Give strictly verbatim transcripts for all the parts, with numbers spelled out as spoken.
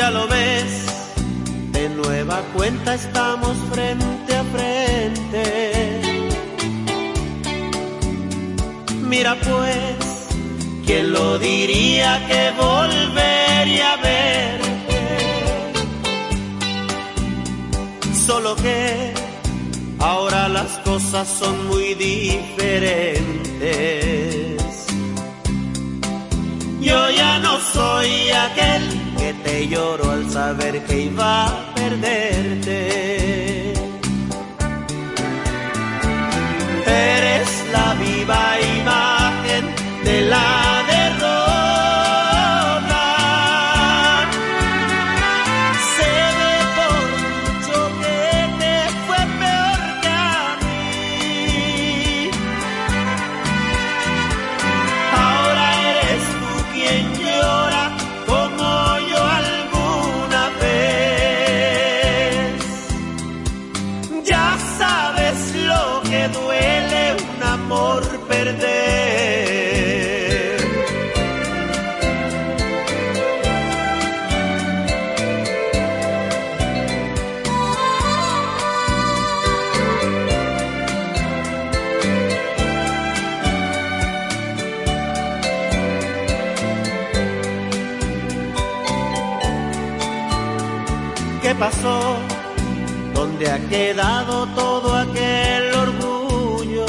Ya lo ves, de nueva cuenta estamos frente a frente. Mira pues, ¿quién lo diría que volvería a verte? Solo que ahora las cosas son muy diferentes. Yo ya no soy aquel que te lloró al saber que iba a perderte. Eres la viva imagen de la derrota. Se ve por mucho que te fue peor que a mí. Ahora eres tú quien llora como yo alguna vez. Ya sabes lo que duele un amor perder. ¿Qué pasó? ¿Dónde ha quedado todo aquel orgullo?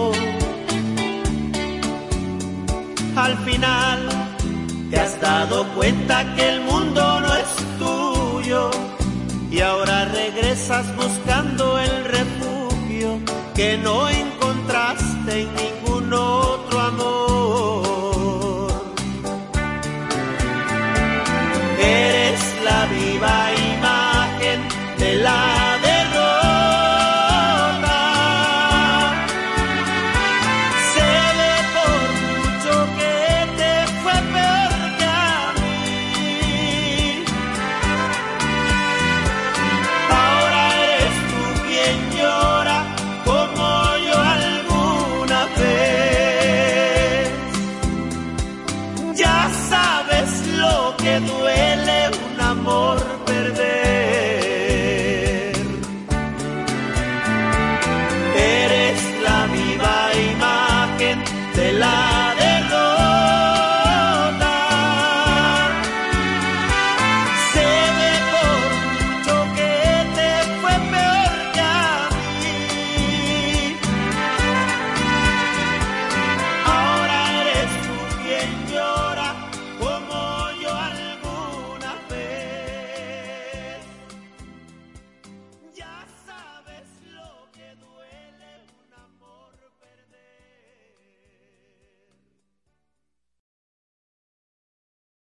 Al final te has dado cuenta que el mundo no es tuyo y ahora regresas buscando el refugio que no encontraste en ningún otro amor. Eres la viva imagen de la derrota. Se ve por mucho que te fue peor que a mí. Ahora eres tú quien llora como yo alguna vez. Ya sabes lo que duele un amor perder. Eres la viva imagen de la